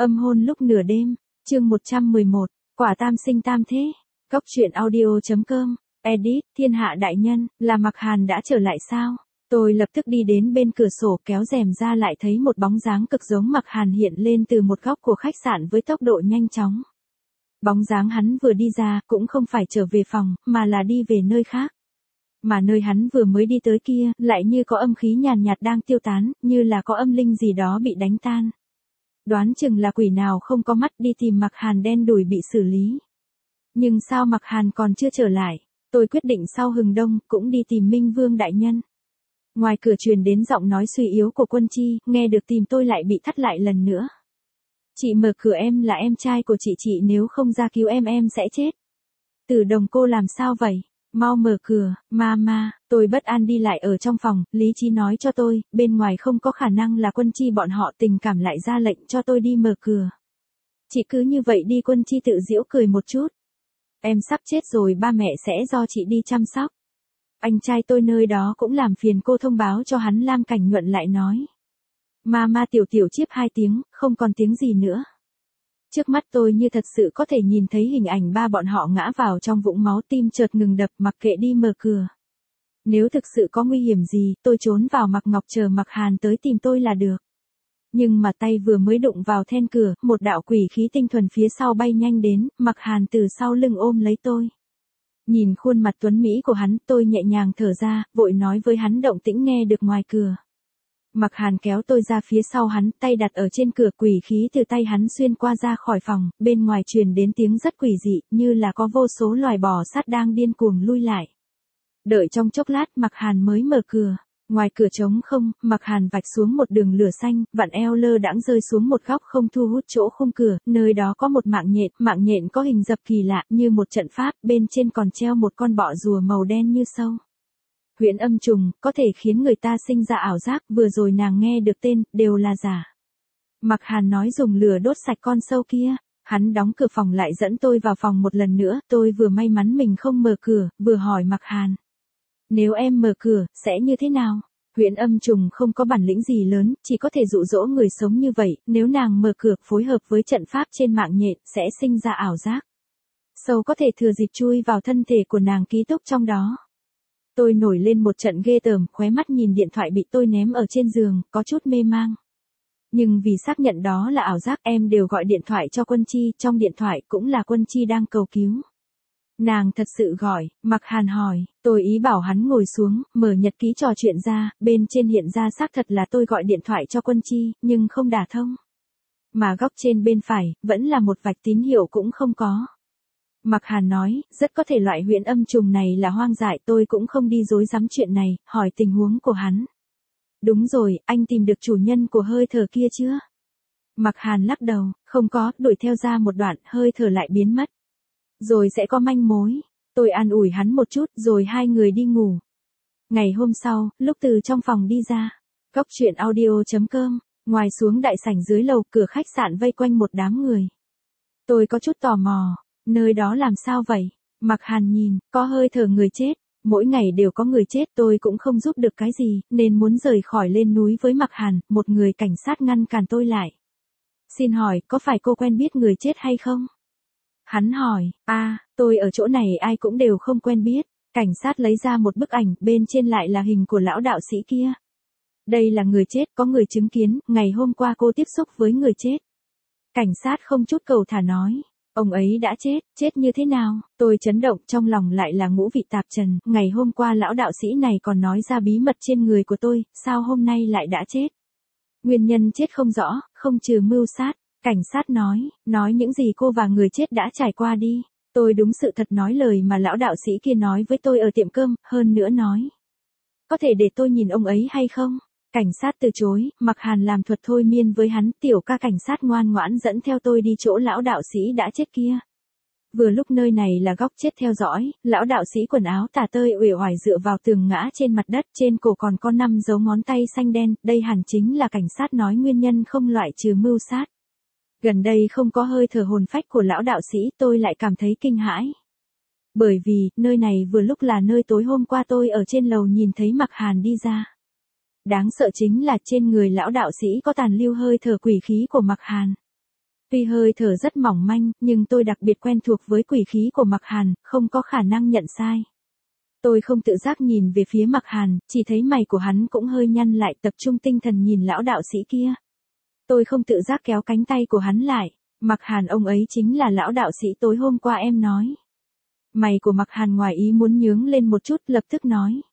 Âm hôn lúc nửa đêm, chương 111, quả tam sinh tam thế. Góc truyện audio.com, edit, thiên hạ đại nhân, là Mặc Hàn đã trở lại sao? Tôi lập tức đi đến bên cửa sổ kéo rèm ra lại thấy một bóng dáng cực giống Mặc Hàn hiện lên từ một góc của khách sạn với tốc độ nhanh chóng. Bóng dáng hắn vừa đi ra cũng không phải trở về phòng, mà là đi về nơi khác. Mà nơi hắn vừa mới đi tới kia, lại như có âm khí nhàn nhạt đang tiêu tán, như là có âm linh gì đó bị đánh tan. Đoán chừng là quỷ nào không có mắt đi tìm Mặc Hàn đen đủi bị xử lý. Nhưng sao Mặc Hàn còn chưa trở lại? Tôi quyết định sau hừng đông cũng đi tìm Minh Vương đại nhân. Ngoài cửa truyền đến giọng nói suy yếu của Quân Chi, nghe được tìm tôi lại bị thắt lại lần nữa. Chị mở cửa, em là em trai của chị nếu không ra cứu em sẽ chết. Tử Đồng cô làm sao vậy? Mau mở cửa, mama. Tôi bất an đi lại ở trong phòng, lý trí nói cho tôi, bên ngoài không có khả năng là Quân Chi bọn họ, tình cảm lại ra lệnh cho tôi đi mở cửa. Chị cứ như vậy đi. Quân Chi tự giễu cười một chút. Em sắp chết rồi, ba mẹ sẽ do chị đi chăm sóc. Anh trai tôi nơi đó cũng làm phiền cô thông báo cho hắn. Lam Cảnh Nhuận lại nói. Mama tiểu chiếp 2 tiếng, không còn tiếng gì nữa. Trước mắt tôi như thật sự có thể nhìn thấy hình ảnh ba bọn họ ngã vào trong vũng máu, tim chợt ngừng đập, mặc kệ đi mở cửa. Nếu thực sự có nguy hiểm gì, tôi trốn vào Mặc Ngọc chờ Mặc Hàn tới tìm tôi là được. Nhưng mà tay vừa mới đụng vào then cửa, một đạo quỷ khí tinh thuần phía sau bay nhanh đến, Mặc Hàn từ sau lưng ôm lấy tôi. Nhìn khuôn mặt tuấn mỹ của hắn, tôi nhẹ nhàng thở ra, vội nói với hắn động tĩnh nghe được ngoài cửa. Mặc Hàn kéo tôi ra phía sau hắn, tay đặt ở trên cửa, quỷ khí từ tay hắn xuyên qua ra khỏi phòng, bên ngoài truyền đến tiếng rất quỷ dị, như là có vô số loài bò sát đang điên cuồng lui lại. Đợi trong chốc lát Mặc Hàn mới mở cửa. Ngoài cửa trống không, Mặc Hàn vạch xuống một đường lửa xanh, vặn eo lơ đãng rơi xuống một góc không thu hút chỗ khung cửa, nơi đó có một mạng nhện có hình dập kỳ lạ như một trận pháp, bên trên còn treo một con bọ rùa màu đen như sâu. Huyễn âm trùng, có thể khiến người ta sinh ra ảo giác, vừa rồi nàng nghe được tên, đều là giả. Mặc Hàn nói dùng lửa đốt sạch con sâu kia. Hắn đóng cửa phòng lại dẫn tôi vào phòng một lần nữa, tôi vừa may mắn mình không mở cửa, vừa hỏi Mặc Hàn. Nếu em mở cửa, sẽ như thế nào? Huyễn âm trùng không có bản lĩnh gì lớn, chỉ có thể dụ dỗ người sống như vậy, nếu nàng mở cửa phối hợp với trận pháp trên mạng nhện, sẽ sinh ra ảo giác. Sâu có thể thừa dịp chui vào thân thể của nàng ký túc trong đó. Tôi nổi lên một trận ghê tởm, khóe mắt nhìn điện thoại bị tôi ném ở trên giường, có chút mê mang. Nhưng vì xác nhận đó là ảo giác, em đều gọi điện thoại cho Quân Chi, trong điện thoại cũng là Quân Chi đang cầu cứu. Nàng thật sự gọi, Mặc Hàn hỏi, tôi ý bảo hắn ngồi xuống, mở nhật ký trò chuyện ra, bên trên hiện ra xác thật là tôi gọi điện thoại cho Quân Chi, nhưng không đả thông. Mà góc trên bên phải, vẫn là một vạch tín hiệu cũng không có. Mặc Hàn nói, rất có thể loại huyễn âm trùng này là hoang dại, tôi cũng không đi dối dám chuyện này, hỏi tình huống của hắn. Đúng rồi, anh tìm được chủ nhân của hơi thở kia chưa? Mặc Hàn lắc đầu, không có, đuổi theo ra một đoạn, hơi thở lại biến mất. Rồi sẽ có manh mối. Tôi an ủi hắn một chút, rồi hai người đi ngủ. Ngày hôm sau, lúc từ trong phòng đi ra, góc truyện audio.com, ngoài xuống đại sảnh dưới lầu, cửa khách sạn vây quanh một đám người. Tôi có chút tò mò, nơi đó làm sao vậy? Mặc Hàn nhìn, có hơi thở người chết, mỗi ngày đều có người chết, tôi cũng không giúp được cái gì, nên muốn rời khỏi lên núi với Mặc Hàn, một người cảnh sát ngăn cản tôi lại. Xin hỏi, có phải cô quen biết người chết hay không? Hắn hỏi, tôi ở chỗ này ai cũng đều không quen biết. Cảnh sát lấy ra một bức ảnh, bên trên lại là hình của lão đạo sĩ kia. Đây là người chết, có người chứng kiến, ngày hôm qua cô tiếp xúc với người chết. Cảnh sát không chút cầu thả nói, ông ấy đã chết như thế nào? Tôi chấn động, trong lòng lại là ngũ vị tạp trần, ngày hôm qua lão đạo sĩ này còn nói ra bí mật trên người của tôi, sao hôm nay lại đã chết? Nguyên nhân chết không rõ, không trừ mưu sát. Cảnh sát nói những gì cô và người chết đã trải qua đi. Tôi đúng sự thật nói lời mà lão đạo sĩ kia nói với tôi ở tiệm cơm, hơn nữa nói. Có thể để tôi nhìn ông ấy hay không? Cảnh sát từ chối, Mặc Hàn làm thuật thôi miên với hắn, tiểu ca cảnh sát ngoan ngoãn dẫn theo tôi đi chỗ lão đạo sĩ đã chết kia. Vừa lúc nơi này là góc chết theo dõi, lão đạo sĩ quần áo tả tơi uể oải dựa vào tường ngã trên mặt đất, trên cổ còn có 5 dấu ngón tay xanh đen, đây hẳn chính là cảnh sát nói nguyên nhân không loại trừ mưu sát. Gần đây không có hơi thở hồn phách của lão đạo sĩ, tôi lại cảm thấy kinh hãi. Bởi vì, nơi này vừa lúc là nơi tối hôm qua tôi ở trên lầu nhìn thấy Mặc Hàn đi ra. Đáng sợ chính là trên người lão đạo sĩ có tàn lưu hơi thở quỷ khí của Mặc Hàn. Tuy hơi thở rất mỏng manh, nhưng tôi đặc biệt quen thuộc với quỷ khí của Mạc Hàn, không có khả năng nhận sai. Tôi không tự giác nhìn về phía Mạc Hàn, chỉ thấy mày của hắn cũng hơi nhăn lại, tập trung tinh thần nhìn lão đạo sĩ kia. Tôi không tự giác kéo cánh tay của hắn lại. Mạc Hàn, ông ấy chính là lão đạo sĩ tối hôm qua em nói. Mày của Mạc Hàn ngoài ý muốn nhướng lên một chút, lập tức nói.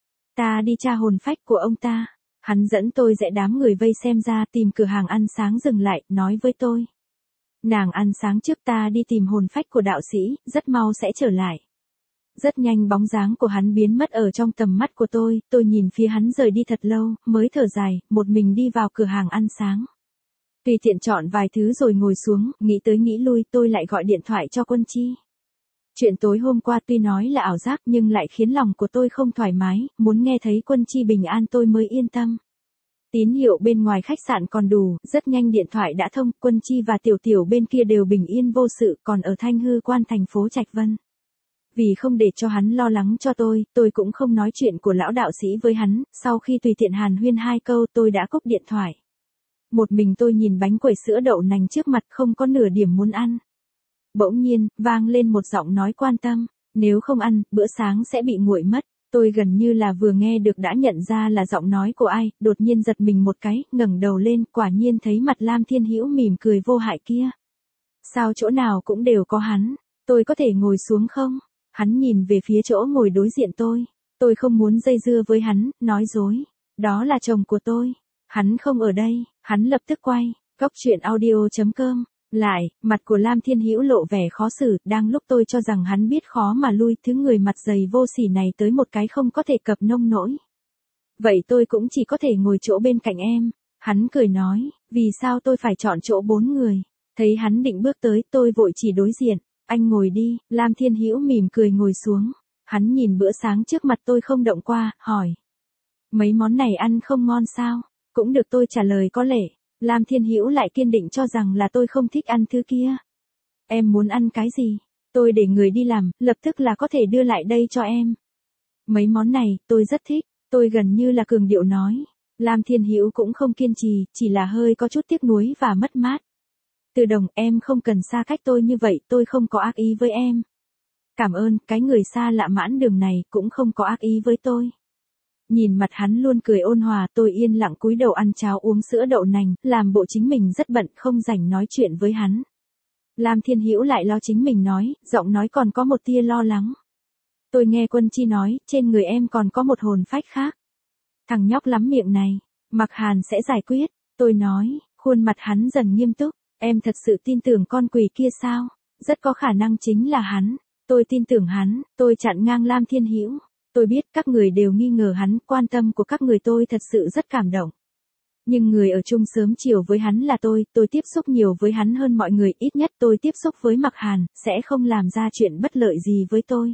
Ta đi tra hồn phách của ông ta. Hắn dẫn tôi dạy đám người vây xem ra, tìm cửa hàng ăn sáng dừng lại, nói với tôi. Nàng ăn sáng trước, ta đi tìm hồn phách của đạo sĩ, rất mau sẽ trở lại. Rất nhanh bóng dáng của hắn biến mất ở trong tầm mắt của tôi nhìn phía hắn rời đi thật lâu, mới thở dài, một mình đi vào cửa hàng ăn sáng. Tùy tiện chọn vài thứ rồi ngồi xuống, nghĩ tới nghĩ lui, tôi lại gọi điện thoại cho Quân Chi. Chuyện tối hôm qua tuy nói là ảo giác nhưng lại khiến lòng của tôi không thoải mái, muốn nghe thấy Quân Chi bình an tôi mới yên tâm. Tín hiệu bên ngoài khách sạn còn đủ, rất nhanh điện thoại đã thông, Quân Chi và Tiểu Tiểu bên kia đều bình yên vô sự, còn ở Thanh Hư Quan thành phố Trạch Vân. Vì không để cho hắn lo lắng cho tôi cũng không nói chuyện của lão đạo sĩ với hắn, sau khi tùy tiện hàn huyên 2 câu tôi đã cúp điện thoại. Một mình tôi nhìn bánh quẩy sữa đậu nành trước mặt không có nửa điểm muốn ăn. Bỗng nhiên, vang lên một giọng nói quan tâm, nếu không ăn, bữa sáng sẽ bị nguội mất. Tôi gần như là vừa nghe được đã nhận ra là giọng nói của ai, đột nhiên giật mình một cái, ngẩng đầu lên, quả nhiên thấy mặt Lam Thiên Hữu mỉm cười vô hại kia. Sao chỗ nào cũng đều có hắn, tôi có thể ngồi xuống không? Hắn nhìn về phía chỗ ngồi đối diện tôi không muốn dây dưa với hắn, nói dối. Đó là chồng của tôi. Hắn không ở đây, hắn lập tức quay, goctruyện.audio.com. Lại, mặt của Lam Thiên Hữu lộ vẻ khó xử, đang lúc tôi cho rằng hắn biết khó mà lui, thứ người mặt dày vô sỉ này tới một cái không có thể cập nông nỗi. Vậy tôi cũng chỉ có thể ngồi chỗ bên cạnh em. Hắn cười nói, vì sao tôi phải chọn chỗ 4 người. Thấy hắn định bước tới, tôi vội chỉ đối diện. Anh ngồi đi, Lam Thiên Hữu mỉm cười ngồi xuống. Hắn nhìn bữa sáng trước mặt tôi không động qua, hỏi. Mấy món này ăn không ngon sao? Cũng được, tôi trả lời có lệ. Lam Thiên Hữu lại kiên định cho rằng là tôi không thích ăn thứ kia. Em muốn ăn cái gì? Tôi để người đi làm, lập tức là có thể đưa lại đây cho em. Mấy món này, tôi rất thích, tôi gần như là cường điệu nói. Lam Thiên Hữu cũng không kiên trì, chỉ là hơi có chút tiếc nuối và mất mát. Từ Đồng, em không cần xa cách tôi như vậy, tôi không có ác ý với em. Cảm ơn, cái người xa lạ mãn đường này cũng không có ác ý với tôi. Nhìn mặt hắn luôn cười ôn hòa, tôi yên lặng cúi đầu ăn cháo uống sữa đậu nành, làm bộ chính mình rất bận, không rảnh nói chuyện với hắn. Lam Thiên Hữu lại lo chính mình nói, giọng nói còn có một tia lo lắng. Tôi nghe Quân Chi nói, trên người em còn có một hồn phách khác. Thằng nhóc lắm miệng này, Mạc Hàn sẽ giải quyết. Tôi nói, khuôn mặt hắn dần nghiêm túc, em thật sự tin tưởng con quỷ kia sao? Rất có khả năng chính là hắn. Tôi tin tưởng hắn, tôi chặn ngang Lam Thiên Hữu. Tôi biết các người đều nghi ngờ hắn, quan tâm của các người tôi thật sự rất cảm động. Nhưng người ở chung sớm chiều với hắn là tôi tiếp xúc nhiều với hắn hơn mọi người, ít nhất tôi tiếp xúc với Mạc Hàn, sẽ không làm ra chuyện bất lợi gì với tôi.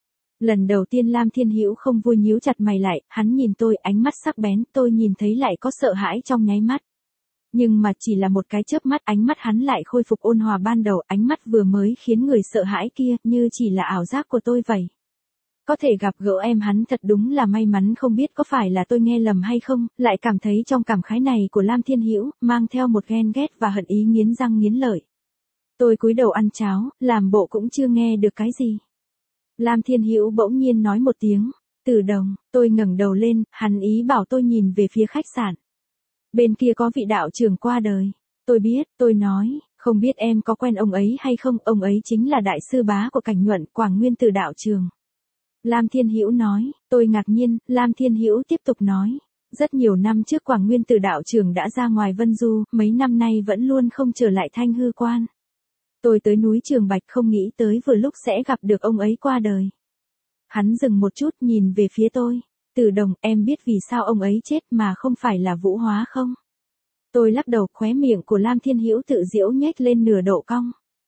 Lần đầu tiên Lam Thiên Hữu không vui nhíu chặt mày lại, hắn nhìn tôi ánh mắt sắc bén, tôi nhìn thấy lại có sợ hãi trong nháy mắt. Nhưng mà chỉ là một cái chớp mắt, ánh mắt hắn lại khôi phục ôn hòa ban đầu, ánh mắt vừa mới khiến người sợ hãi kia như chỉ là ảo giác của tôi vậy. Có thể gặp gỡ em hắn thật đúng là may mắn, không biết có phải là tôi nghe lầm hay không, lại cảm thấy trong cảm khái này của Lam Thiên Hữu mang theo một ghen ghét và hận ý nghiến răng nghiến lợi. Tôi cúi đầu ăn cháo, làm bộ cũng chưa nghe được cái gì. Lam Thiên Hữu bỗng nhiên nói một tiếng, Từ Đồng, tôi ngẩng đầu lên, hắn ý bảo tôi nhìn về phía khách sạn. Bên kia có vị đạo trưởng qua đời. Tôi biết, tôi nói, không biết em có quen ông ấy hay không, ông ấy chính là đại sư bá của Cảnh Nhuận, Quảng Nguyên Tử đạo trường. Lam Thiên Hữu nói, tôi ngạc nhiên, Lam Thiên Hữu tiếp tục nói. Rất nhiều năm trước Quảng Nguyên Tử đạo trưởng đã ra ngoài Vân Du, mấy năm nay vẫn luôn không trở lại Thanh Hư Quan. Tôi tới núi Trường Bạch không nghĩ tới vừa lúc sẽ gặp được ông ấy qua đời. Hắn dừng một chút nhìn về phía tôi. Từ Đồng, em biết vì sao ông ấy chết mà không phải là Vũ Hóa không? Tôi lắc đầu, khóe miệng của Lam Thiên Hữu tự giễu nhếch lên nửa độ cong.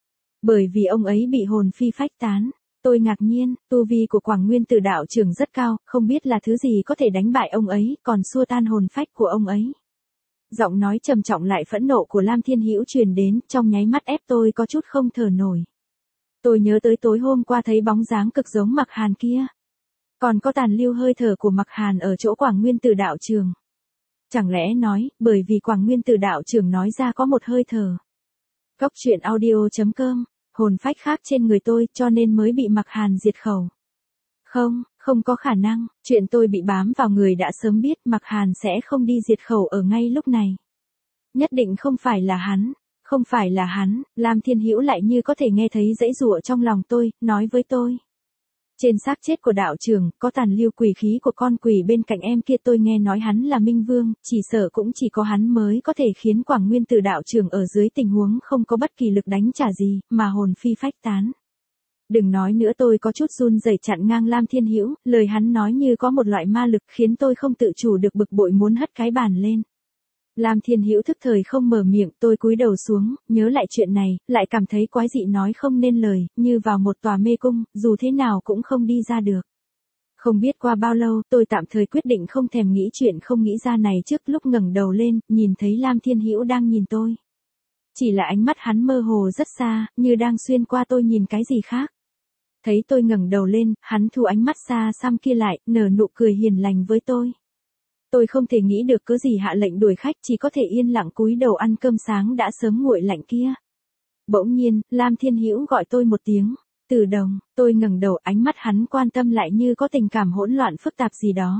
Bởi vì ông ấy bị hồn phi phách tán. Tôi ngạc nhiên, tu vi của Quảng Nguyên Tử đạo trưởng rất cao, không biết là thứ gì có thể đánh bại ông ấy, còn xua tan hồn phách của ông ấy. Giọng nói trầm trọng lại phẫn nộ của Lam Thiên Hữu truyền đến, trong nháy mắt ép tôi có chút không thở nổi. Tôi nhớ tới tối hôm qua thấy bóng dáng cực giống Mạc Hàn kia. Còn có tàn lưu hơi thở của Mạc Hàn ở chỗ Quảng Nguyên Tử đạo trường. Chẳng lẽ nói, bởi vì Quảng Nguyên Tử đạo trưởng nói ra có một hơi thở. Cốc truyện audio.com, hồn phách khác trên người tôi cho nên mới bị Mạc Hàn diệt khẩu. Không, không có khả năng, chuyện tôi bị bám vào người đã sớm biết Mạc Hàn sẽ không đi diệt khẩu ở ngay lúc này. Nhất định không phải là hắn, không phải là hắn, Lam Thiên Hữu lại như có thể nghe thấy giãy giụa trong lòng tôi, nói với tôi. Trên xác chết của đạo trưởng, có tàn lưu quỷ khí của con quỷ bên cạnh em kia, tôi nghe nói hắn là Minh Vương, chỉ sợ cũng chỉ có hắn mới có thể khiến Quảng Nguyên Tử đạo trưởng ở dưới tình huống không có bất kỳ lực đánh trả gì, mà hồn phi phách tán. Đừng nói nữa, tôi có chút run rẩy chặn ngang Lam Thiên Hữu, lời hắn nói như có một loại ma lực khiến tôi không tự chủ được bực bội muốn hất cái bàn lên. Lam Thiên Hữu thức thời không mở miệng, tôi cúi đầu xuống, nhớ lại chuyện này, lại cảm thấy quái dị nói không nên lời, như vào một tòa mê cung, dù thế nào cũng không đi ra được. Không biết qua bao lâu, tôi tạm thời quyết định không thèm nghĩ chuyện không nghĩ ra này, trước lúc ngẩng đầu lên, nhìn thấy Lam Thiên Hữu đang nhìn tôi. Chỉ là ánh mắt hắn mơ hồ rất xa, như đang xuyên qua tôi nhìn cái gì khác. Thấy tôi ngẩng đầu lên, hắn thu ánh mắt xa xăm kia lại, nở nụ cười hiền lành với tôi. Tôi không thể nghĩ được cớ gì hạ lệnh đuổi khách, chỉ có thể yên lặng cúi đầu ăn cơm sáng đã sớm nguội lạnh kia. Bỗng nhiên, Lam Thiên Hữu gọi tôi một tiếng, Tử Đồng. Tôi ngẩng đầu, ánh mắt hắn quan tâm lại như có tình cảm hỗn loạn phức tạp gì đó.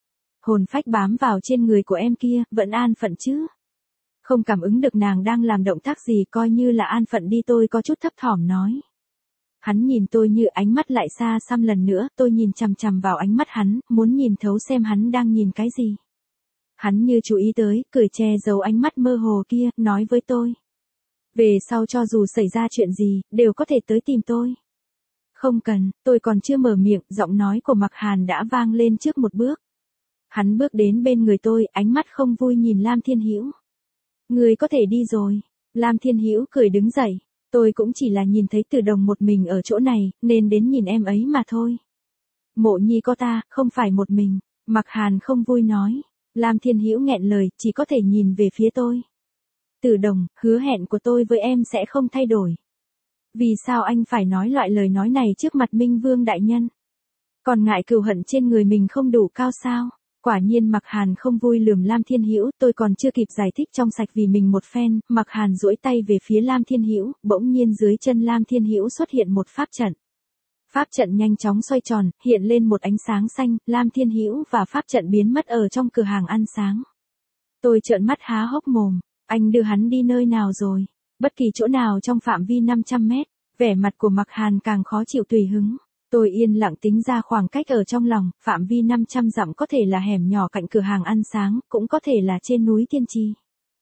Hồn phách bám vào trên người của em kia, vẫn an phận chứ? Không cảm ứng được nàng đang làm động tác gì, coi như là an phận đi, tôi có chút thấp thỏm nói. Hắn nhìn tôi như ánh mắt lại xa xăm lần nữa, tôi nhìn chằm chằm vào ánh mắt hắn, muốn nhìn thấu xem hắn đang nhìn cái gì. Hắn như chú ý tới, cười che giấu ánh mắt mơ hồ kia, nói với tôi. Về sau cho dù xảy ra chuyện gì, đều có thể tới tìm tôi. Không cần, tôi còn chưa mở miệng, giọng nói của Mạc Hàn đã vang lên trước một bước. Hắn bước đến bên người tôi, ánh mắt không vui nhìn Lam Thiên Hữu. Người có thể đi rồi. Lam Thiên Hữu cười đứng dậy. Tôi cũng chỉ là nhìn thấy Tử Đồng một mình ở chỗ này, nên đến nhìn em ấy mà thôi. Mộ Nhi có ta, không phải một mình. Mạc Hàn không vui nói. Lam Thiên Hữu nghẹn lời, chỉ có thể nhìn về phía tôi. Tử Đồng, hứa hẹn của tôi với em sẽ không thay đổi. Vì sao anh phải nói loại lời nói này trước mặt Minh Vương đại nhân? Còn ngại cừu hận trên người mình không đủ cao sao? Quả nhiên Mạc Hàn không vui lườm Lam Thiên Hữu, tôi còn chưa kịp giải thích trong sạch vì mình một phen, Mạc Hàn duỗi tay về phía Lam Thiên Hữu, bỗng nhiên dưới chân Lam Thiên Hữu xuất hiện một pháp trận. Pháp trận nhanh chóng xoay tròn, hiện lên một ánh sáng xanh, Lam Thiên Hữu và pháp trận biến mất ở trong cửa hàng ăn sáng. Tôi trợn mắt há hốc mồm, anh đưa hắn đi nơi nào rồi? Bất kỳ chỗ nào trong phạm vi 500 mét, vẻ mặt của Mạc Hàn càng khó chịu tùy hứng. Tôi yên lặng tính ra khoảng cách ở trong lòng, phạm vi 500 dặm có thể là hẻm nhỏ cạnh cửa hàng ăn sáng, cũng có thể là trên núi Tiên Trì.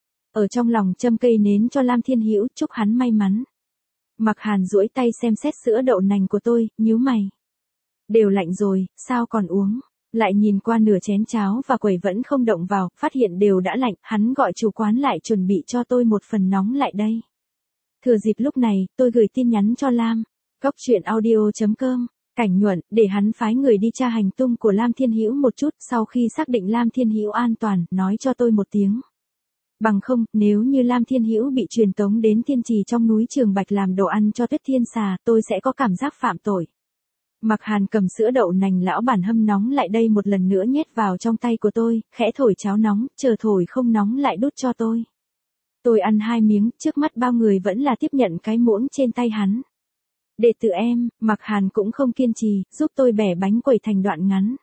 Ở trong lòng châm cây nến cho Lam Thiên Hữu, chúc hắn may mắn. Mạc Hàn duỗi tay xem xét sữa đậu nành của tôi, nhíu mày. Đều lạnh rồi, sao còn uống? Lại nhìn qua nửa chén cháo và quẩy vẫn không động vào, phát hiện đều đã lạnh, hắn gọi chủ quán lại chuẩn bị cho tôi một phần nóng lại đây. Thừa dịp lúc này, tôi gửi tin nhắn cho Lam. Cốc truyện audio.com, Cảnh Nhuận, để hắn phái người đi tra hành tung của Lam Thiên Hữu một chút, sau khi xác định Lam Thiên Hữu an toàn, nói cho tôi một tiếng. Bằng không, nếu như Lam Thiên Hữu bị truyền tống đến Tiên Trì trong núi Trường Bạch làm đồ ăn cho Tuyết Thiên Xà, tôi sẽ có cảm giác phạm tội. Mạc Hàn cầm sữa đậu nành lão bản hâm nóng lại đây một lần nữa nhét vào trong tay của tôi, khẽ thổi cháo nóng, chờ thổi không nóng lại đút cho tôi. Tôi ăn 2 miếng, trước mắt bao người vẫn là tiếp nhận cái muỗng trên tay hắn. Đệ tử em, Mạc Hàn cũng không kiên trì, giúp tôi bẻ bánh quẩy thành đoạn ngắn.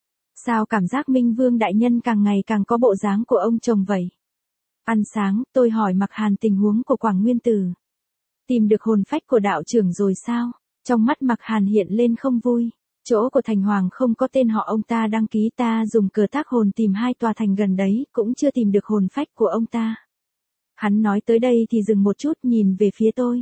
Sao cảm giác Minh Vương đại nhân càng ngày càng có bộ dáng của ông chồng vậy? Ăn sáng, tôi hỏi Mạc Hàn tình huống của Quảng Nguyên Tử. Tìm được hồn phách của đạo trưởng rồi sao? Trong mắt Mạc Hàn hiện lên không vui. Chỗ của thành hoàng không có tên họ ông ta đăng ký, ta dùng cờ tác hồn tìm 2 tòa thành gần đấy, cũng chưa tìm được hồn phách của ông ta. Hắn nói tới đây thì dừng một chút, nhìn về phía tôi.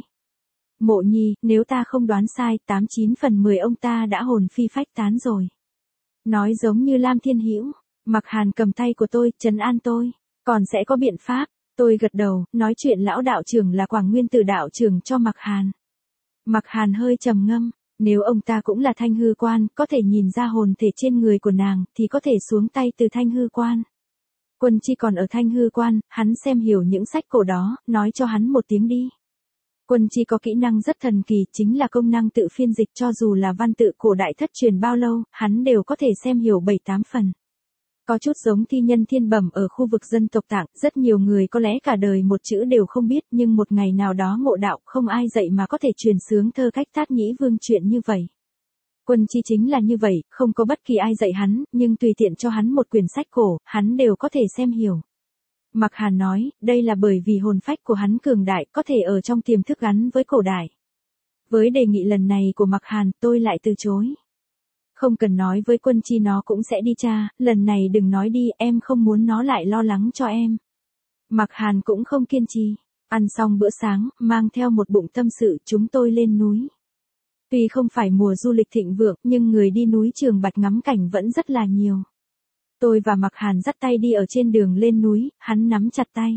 Mộ Nhi, nếu ta không đoán sai, 89 phần 10 ông ta đã hồn phi phách tán rồi. Nói giống như Lam Thiên Hữu. Mạc Hàn cầm tay của tôi, trấn an tôi. Còn sẽ có biện pháp. Tôi gật đầu, nói chuyện lão đạo trưởng là Quảng Nguyên Tử đạo trưởng cho Mạc Hàn. Mạc Hàn hơi trầm ngâm. Nếu ông ta cũng là Thanh Hư Quan, có thể nhìn ra hồn thể trên người của nàng, thì có thể xuống tay từ Thanh Hư Quan. Quân Chi còn ở Thanh Hư Quan, hắn xem hiểu những sách cổ đó, nói cho hắn một tiếng đi. Quân Chi có kỹ năng rất thần kỳ, chính là công năng tự phiên dịch, cho dù là văn tự cổ đại thất truyền bao lâu, hắn đều có thể xem hiểu 7-8 phần. Có chút giống thi nhân thiên bẩm ở khu vực dân tộc Tạng, rất nhiều người có lẽ cả đời một chữ đều không biết, nhưng một ngày nào đó ngộ đạo, không ai dạy mà có thể truyền sướng thơ cách Tát Nhĩ Vương chuyện như vậy. Quân Chi chính là như vậy, không có bất kỳ ai dạy hắn, nhưng tùy tiện cho hắn một quyển sách cổ, hắn đều có thể xem hiểu. Mạc Hàn nói, đây là bởi vì hồn phách của hắn cường đại, có thể ở trong tiềm thức gắn với cổ đại. Với đề nghị lần này của Mạc Hàn, tôi lại từ chối. Không cần nói với Quân Chi, nó cũng sẽ đi cha, lần này đừng nói đi, em không muốn nó lại lo lắng cho em. Mạc Hàn cũng không kiên trì. Ăn xong bữa sáng, mang theo một bụng tâm sự, chúng tôi lên núi. Tuy không phải mùa du lịch thịnh vượng, nhưng người đi núi Trường Bạch ngắm cảnh vẫn rất là nhiều. Tôi và Mạc Hàn dắt tay đi ở trên đường lên núi, hắn nắm chặt tay.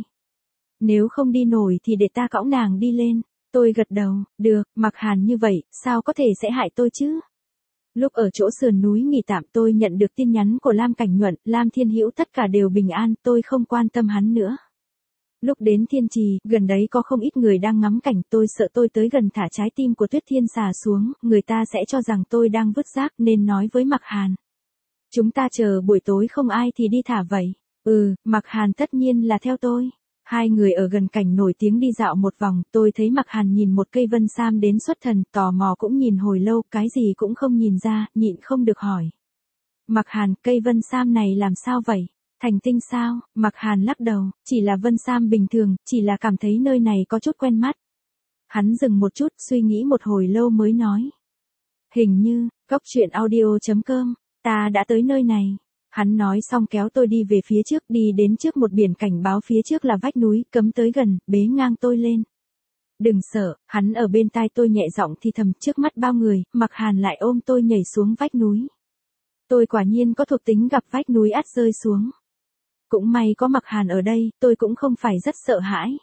Nếu không đi nổi thì để ta cõng nàng đi lên. Tôi gật đầu, được, Mạc Hàn như vậy, sao có thể sẽ hại tôi chứ? Lúc ở chỗ sườn núi nghỉ tạm tôi nhận được tin nhắn của Lam Cảnh Nhuận, Lam Thiên Hữu tất cả đều bình an, tôi không quan tâm hắn nữa. Lúc đến Thiên Trì, gần đấy có không ít người đang ngắm cảnh, tôi sợ tôi tới gần thả trái tim của Tuyết Thiên Xà xuống, người ta sẽ cho rằng tôi đang vứt rác nên nói với Mạc Hàn. Chúng ta chờ buổi tối không ai thì đi thả vậy. Mạc Hàn tất nhiên là theo tôi. Hai người ở gần cảnh nổi tiếng đi dạo một vòng, tôi thấy Mạc Hàn nhìn một cây vân sam đến xuất thần, tò mò cũng nhìn hồi lâu, cái gì cũng không nhìn ra, nhịn không được hỏi. Mạc Hàn, cây vân sam này làm sao vậy? Thành tinh sao? Mạc Hàn lắc đầu, chỉ là vân sam bình thường, chỉ là cảm thấy nơi này có chút quen mắt. Hắn dừng một chút, suy nghĩ một hồi lâu mới nói. Hình như, coctruyện.audio.com, ta đã tới nơi này. Hắn nói xong kéo tôi đi về phía trước, đi đến trước một biển cảnh báo phía trước là vách núi, cấm tới gần, bế ngang tôi lên. Đừng sợ, hắn ở bên tai tôi nhẹ giọng thì thầm, trước mắt bao người, Mạc Hàn lại ôm tôi nhảy xuống vách núi. Tôi quả nhiên có thuộc tính gặp vách núi ắt rơi xuống. Cũng may có Mạc Hàn ở đây, tôi cũng không phải rất sợ hãi.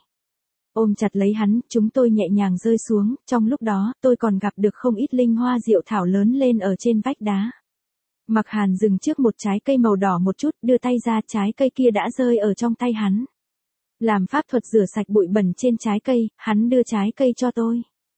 Ôm chặt lấy hắn, chúng tôi nhẹ nhàng rơi xuống, trong lúc đó, tôi còn gặp được không ít linh hoa diệu thảo lớn lên ở trên vách đá. Mạc Hàn dừng trước một trái cây màu đỏ một chút, đưa tay ra, trái cây kia đã rơi ở trong tay hắn. Làm pháp thuật rửa sạch bụi bẩn trên trái cây, hắn đưa trái cây cho tôi.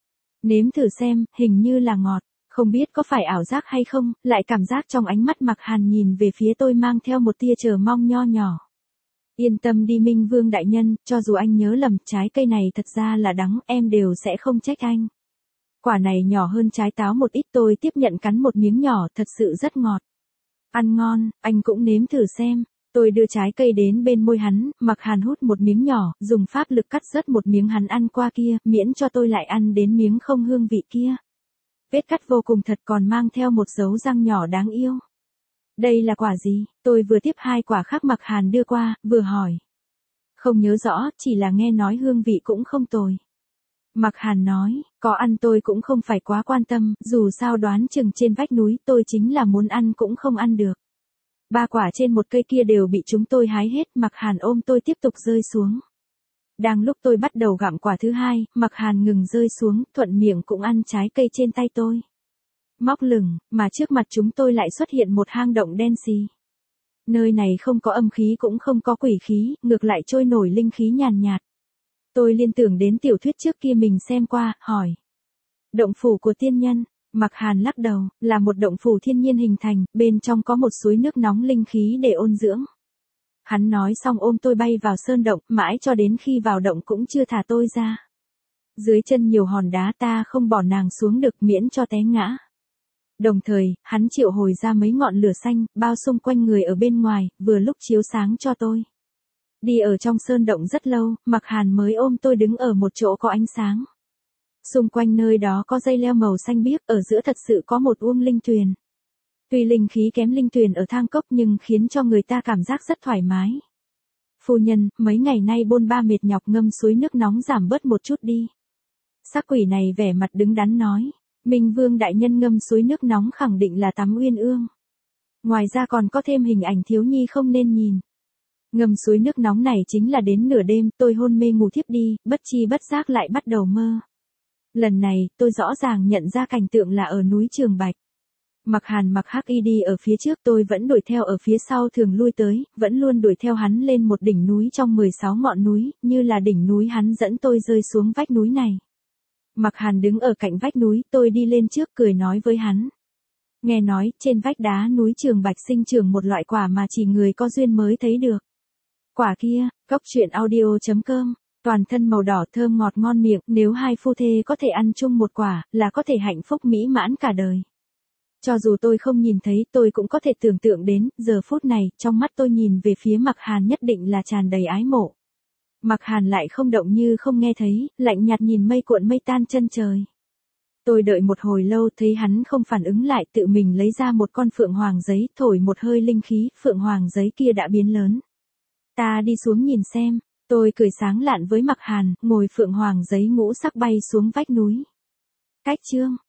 Nếm thử xem, hình như là ngọt, không biết có phải ảo giác hay không, lại cảm giác trong ánh mắt Mạc Hàn nhìn về phía tôi mang theo một tia chờ mong nho nhỏ. Yên tâm đi Minh Vương đại nhân, cho dù anh nhớ lầm, trái cây này thật ra là đắng, em đều sẽ không trách anh. Quả này nhỏ hơn trái táo một ít, tôi tiếp nhận cắn một miếng nhỏ, thật sự rất ngọt. Ăn ngon, anh cũng nếm thử xem. Tôi đưa trái cây đến bên môi hắn, Mạc Hàn hút một miếng nhỏ, dùng pháp lực cắt rớt một miếng hắn ăn qua kia, miễn cho tôi lại ăn đến miếng không hương vị kia. Vết cắt vô cùng thật, còn mang theo một dấu răng nhỏ đáng yêu. Đây là quả gì? Tôi vừa tiếp hai quả khác Mạc Hàn đưa qua, vừa hỏi. Không nhớ rõ, chỉ là nghe nói hương vị cũng không tồi. Mạc Hàn nói, có ăn tôi cũng không phải quá quan tâm, dù sao đoán chừng trên vách núi tôi chính là muốn ăn cũng không ăn được. 3 quả trên một cây kia đều bị chúng tôi hái hết, Mạc Hàn ôm tôi tiếp tục rơi xuống. Đang lúc tôi bắt đầu gặm quả thứ hai, Mạc Hàn ngừng rơi xuống, thuận miệng cũng ăn trái cây trên tay tôi. Móc lửng, mà trước mặt chúng tôi lại xuất hiện một hang động đen xì. Nơi này không có âm khí cũng không có quỷ khí, ngược lại trôi nổi linh khí nhàn nhạt. Tôi liên tưởng đến tiểu thuyết trước kia mình xem qua, hỏi. Động phủ của tiên nhân, Mạc Hàn lắc đầu, là một động phủ thiên nhiên hình thành, bên trong có một suối nước nóng linh khí để ôn dưỡng. Hắn nói xong ôm tôi bay vào sơn động, mãi cho đến khi vào động cũng chưa thả tôi ra. Dưới chân nhiều hòn đá, ta không bỏ nàng xuống được miễn cho té ngã. Đồng thời, hắn triệu hồi ra mấy ngọn lửa xanh, bao xung quanh người ở bên ngoài, vừa lúc chiếu sáng cho tôi. Đi ở trong sơn động rất lâu, Mạc Hàn mới ôm tôi đứng ở một chỗ có ánh sáng. Xung quanh nơi đó có dây leo màu xanh biếc, ở giữa thật sự có một uông linh tuyền. Tuy linh khí kém linh tuyền ở thang cốc nhưng khiến cho người ta cảm giác rất thoải mái. Phu nhân, mấy ngày nay bôn ba mệt nhọc, ngâm suối nước nóng giảm bớt một chút đi. Sắc quỷ này vẻ mặt đứng đắn nói. Minh Vương đại nhân ngâm suối nước nóng khẳng định là tắm uyên ương. Ngoài ra còn có thêm hình ảnh thiếu nhi không nên nhìn. Ngâm suối nước nóng này chính là đến nửa đêm, tôi hôn mê ngủ thiếp đi, bất chi bất giác lại bắt đầu mơ. Lần này, tôi rõ ràng nhận ra cảnh tượng là ở núi Trường Bạch. Mạc Hàn mặc hắc y đi ở phía trước, tôi vẫn đuổi theo ở phía sau, thường lui tới, vẫn luôn đuổi theo hắn lên một đỉnh núi trong 16 ngọn núi, như là đỉnh núi hắn dẫn tôi rơi xuống vách núi này. Mạc Hàn đứng ở cạnh vách núi, tôi đi lên trước cười nói với hắn. Nghe nói, trên vách đá núi Trường Bạch sinh trưởng một loại quả mà chỉ người có duyên mới thấy được. Quả kia, Cốc truyện audio.com, toàn thân màu đỏ thơm ngọt ngon miệng, nếu hai phu thê có thể ăn chung một quả, là có thể hạnh phúc mỹ mãn cả đời. Cho dù tôi không nhìn thấy, tôi cũng có thể tưởng tượng đến, giờ phút này, trong mắt tôi nhìn về phía Mặc Hàn nhất định là tràn đầy ái mộ. Mặc Hàn lại không động như không nghe thấy, lạnh nhạt nhìn mây cuộn mây tan chân trời. Tôi đợi một hồi lâu thấy hắn không phản ứng lại, tự mình lấy ra một con phượng hoàng giấy, thổi một hơi linh khí, phượng hoàng giấy kia đã biến lớn. Ta đi xuống nhìn xem, tôi cười sáng lạn với Mặc Hàn, ngồi phượng hoàng giấy ngũ sắc bay xuống vách núi. Cách chương